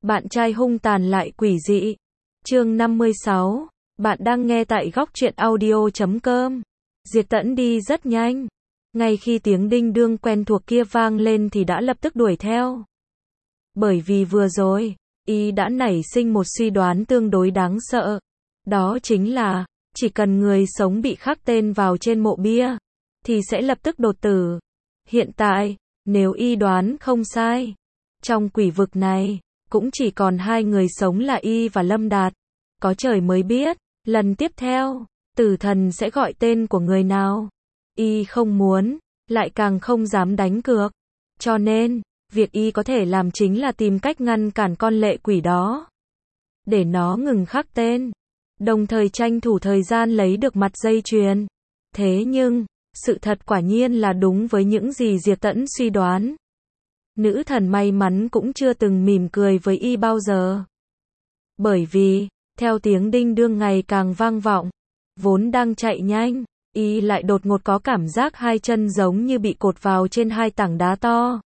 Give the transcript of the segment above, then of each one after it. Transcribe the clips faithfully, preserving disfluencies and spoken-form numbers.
Bạn trai hung tàn lại quỷ dị. Chương năm mươi sáu. Bạn đang nghe tại góc truyện audio chấm com. Diệp Tẫn đi rất nhanh. Ngay khi tiếng đinh đương quen thuộc kia vang lên thì đã lập tức đuổi theo. Bởi vì vừa rồi, y đã nảy sinh một suy đoán tương đối đáng sợ. Đó chính là, chỉ cần người sống bị khắc tên vào trên mộ bia, thì sẽ lập tức đột tử. Hiện tại, nếu y đoán không sai, trong quỷ vực này, cũng chỉ còn hai người sống là y và Lâm Đạt. Có trời mới biết, lần tiếp theo, tử thần sẽ gọi tên của người nào. Y không muốn, lại càng không dám đánh cược. Cho nên, việc y có thể làm chính là tìm cách ngăn cản con lệ quỷ đó, để nó ngừng khắc tên, đồng thời tranh thủ thời gian lấy được mặt dây chuyền. Thế nhưng, sự thật quả nhiên là đúng với những gì Diệp Tẫn suy đoán. Nữ thần may mắn cũng chưa từng mỉm cười với y bao giờ. Bởi vì, theo tiếng đinh đương ngày càng vang vọng, vốn đang chạy nhanh, y lại đột ngột có cảm giác hai chân giống như bị cột vào trên hai tảng đá to.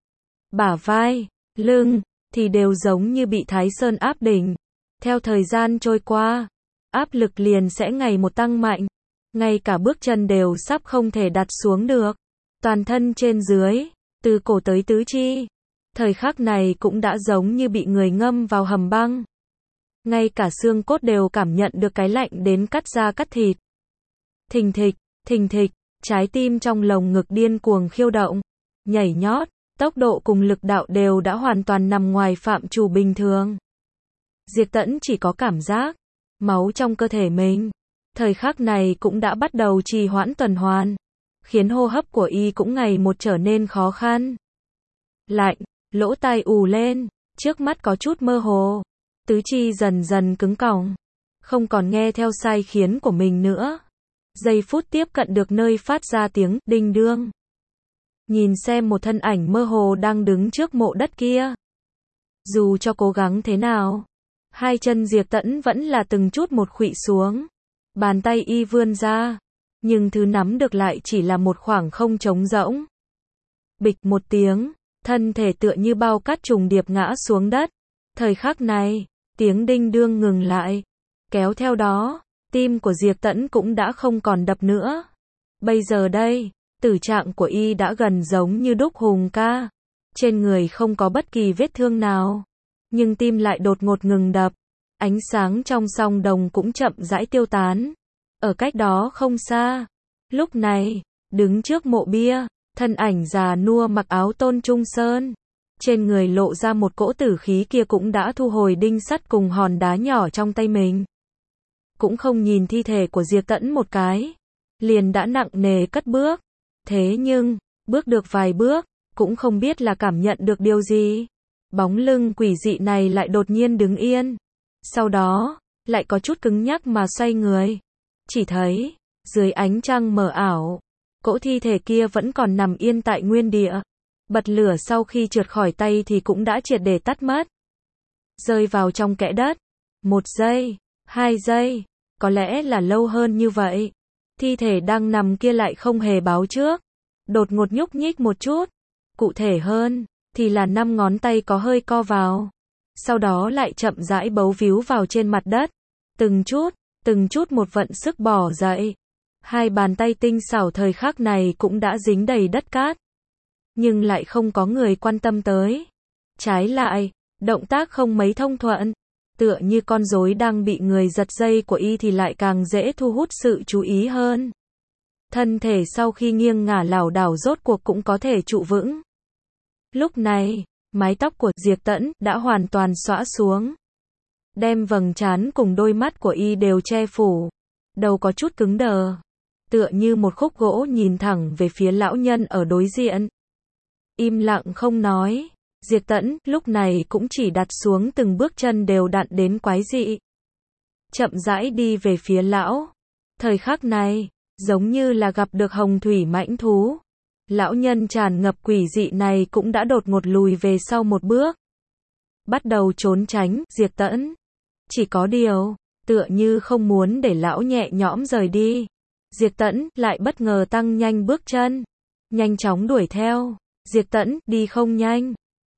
Bả vai, lưng, thì đều giống như bị Thái Sơn áp đỉnh. Theo thời gian trôi qua, áp lực liền sẽ ngày một tăng mạnh. Ngay cả bước chân đều sắp không thể đặt xuống được. Toàn thân trên dưới, từ cổ tới tứ chi, thời khắc này cũng đã giống như bị người ngâm vào hầm băng. Ngay cả xương cốt đều cảm nhận được cái lạnh đến cắt da cắt thịt. Thình thịch, thình thịch, trái tim trong lồng ngực điên cuồng khiêu động, nhảy nhót, tốc độ cùng lực đạo đều đã hoàn toàn nằm ngoài phạm trù bình thường. Diệp Tẫn chỉ có cảm giác, máu trong cơ thể mình, thời khắc này cũng đã bắt đầu trì hoãn tuần hoàn, khiến hô hấp của y cũng ngày một trở nên khó khăn. Lạnh, lỗ tai ù lên, trước mắt có chút mơ hồ, tứ chi dần dần cứng còng, không còn nghe theo sai khiến của mình nữa. Giây phút tiếp cận được nơi phát ra tiếng đinh đương. Nhìn xem một thân ảnh mơ hồ đang đứng trước mộ đất kia. Dù cho cố gắng thế nào, hai chân Diệp Tẫn vẫn là từng chút một khuỵu xuống. Bàn tay y vươn ra, nhưng thứ nắm được lại chỉ là một khoảng không trống rỗng. Bịch một tiếng, thân thể tựa như bao cát trùng điệp ngã xuống đất. Thời khắc này, tiếng đinh đương ngừng lại. Kéo theo đó, tim của Diệp Tẫn cũng đã không còn đập nữa. Bây giờ đây, tử trạng của y đã gần giống như đúc hùng ca. Trên người không có bất kỳ vết thương nào, nhưng tim lại đột ngột ngừng đập. Ánh sáng trong song đồng cũng chậm rãi tiêu tán. Ở cách đó không xa, lúc này, đứng trước mộ bia, thân ảnh già nua mặc áo tôn trung sơn. Trên người lộ ra một cỗ tử khí kia cũng đã thu hồi đinh sắt cùng hòn đá nhỏ trong tay mình. Cũng không nhìn thi thể của Diệp Tẫn một cái, liền đã nặng nề cất bước. Thế nhưng, bước được vài bước, cũng không biết là cảm nhận được điều gì. Bóng lưng quỷ dị này lại đột nhiên đứng yên. Sau đó, lại có chút cứng nhắc mà xoay người. Chỉ thấy, dưới ánh trăng mờ ảo, cỗ thi thể kia vẫn còn nằm yên tại nguyên địa. Bật lửa sau khi trượt khỏi tay thì cũng đã triệt để tắt mất. Rơi vào trong kẽ đất. Một giây, hai giây, có lẽ là lâu hơn như vậy. Thi thể đang nằm kia lại không hề báo trước. Đột ngột nhúc nhích một chút. Cụ thể hơn, thì là năm ngón tay có hơi co vào. Sau đó lại chậm rãi bấu víu vào trên mặt đất. Từng chút, từng chút một vận sức bỏ dậy. Hai bàn tay tinh xảo thời khắc này cũng đã dính đầy đất cát. Nhưng lại không có người quan tâm tới. Trái lại, động tác không mấy thông thuận. Tựa như con rối đang bị người giật dây của y thì lại càng dễ thu hút sự chú ý hơn. Thân thể sau khi nghiêng ngả lảo đảo rốt cuộc cũng có thể trụ vững. Lúc này, mái tóc của Diệp Tẫn đã hoàn toàn xõa xuống, đem vầng trán cùng đôi mắt của y đều che phủ. Đầu có chút cứng đờ, tựa như một khúc gỗ nhìn thẳng về phía lão nhân ở đối diện. Im lặng không nói, Diệp Tẫn lúc này cũng chỉ đặt xuống từng bước chân đều đặn đến quái dị. Chậm rãi đi về phía lão. Thời khắc này, giống như là gặp được hồng thủy mãnh thú. Lão nhân tràn ngập quỷ dị này cũng đã đột ngột lùi về sau một bước. Bắt đầu trốn tránh, Diệp Tẫn. Chỉ có điều, tựa như không muốn để lão nhẹ nhõm rời đi. Diệp Tẫn lại bất ngờ tăng nhanh bước chân. Nhanh chóng đuổi theo. Diệp Tẫn đi không nhanh,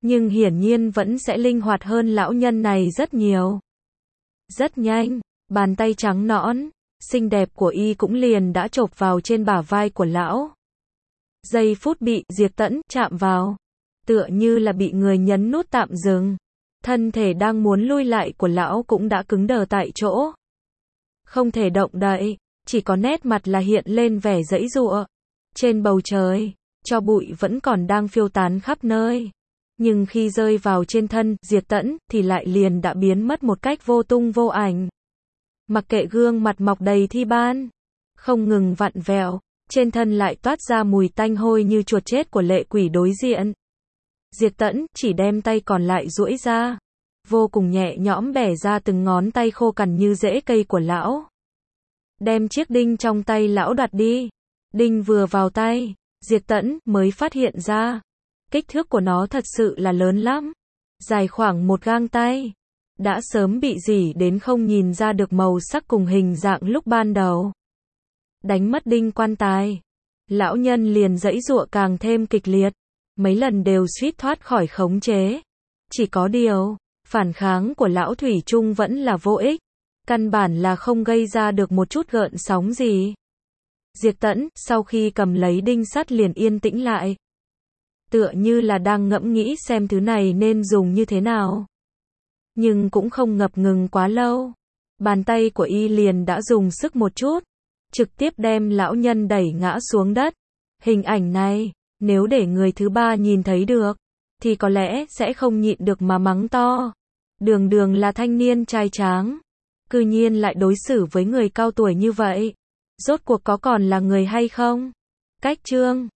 nhưng hiển nhiên vẫn sẽ linh hoạt hơn lão nhân này rất nhiều. Rất nhanh, bàn tay trắng nõn, xinh đẹp của y cũng liền đã chộp vào trên bả vai của lão. Giây phút bị Diệp Tẫn chạm vào, tựa như là bị người nhấn nút tạm dừng. Thân thể đang muốn lui lại của lão cũng đã cứng đờ tại chỗ. Không thể động đậy, chỉ có nét mặt là hiện lên vẻ giãy giụa. Trên bầu trời, tro bụi vẫn còn đang phiêu tán khắp nơi. Nhưng khi rơi vào trên thân Diệp Tẫn thì lại liền đã biến mất một cách vô tung vô ảnh. Mặc kệ gương mặt mọc đầy thi ban, không ngừng vặn vẹo, trên thân lại toát ra mùi tanh hôi như chuột chết của lệ quỷ đối diện. Diệp Tẫn chỉ đem tay còn lại duỗi ra, vô cùng nhẹ nhõm bẻ ra từng ngón tay khô cằn như rễ cây của lão. Đem chiếc đinh trong tay lão đoạt đi. Đinh vừa vào tay, Diệp Tẫn mới phát hiện ra, kích thước của nó thật sự là lớn lắm, dài khoảng một gang tay. Đã sớm bị rỉ đến không nhìn ra được màu sắc cùng hình dạng lúc ban đầu. Đánh mất đinh quan tài, lão nhân liền giãy giụa càng thêm kịch liệt, mấy lần đều suýt thoát khỏi khống chế. Chỉ có điều, phản kháng của lão thủy chung vẫn là vô ích, căn bản là không gây ra được một chút gợn sóng gì. Diệp Tẫn, sau khi cầm lấy đinh sắt liền yên tĩnh lại. Tựa như là đang ngẫm nghĩ xem thứ này nên dùng như thế nào. Nhưng cũng không ngập ngừng quá lâu. Bàn tay của y liền đã dùng sức một chút, trực tiếp đem lão nhân đẩy ngã xuống đất. Hình ảnh này, nếu để người thứ ba nhìn thấy được, thì có lẽ sẽ không nhịn được mà mắng to. Đường đường là thanh niên trai tráng, cư nhiên lại đối xử với người cao tuổi như vậy. Rốt cuộc có còn là người hay không? Cách chương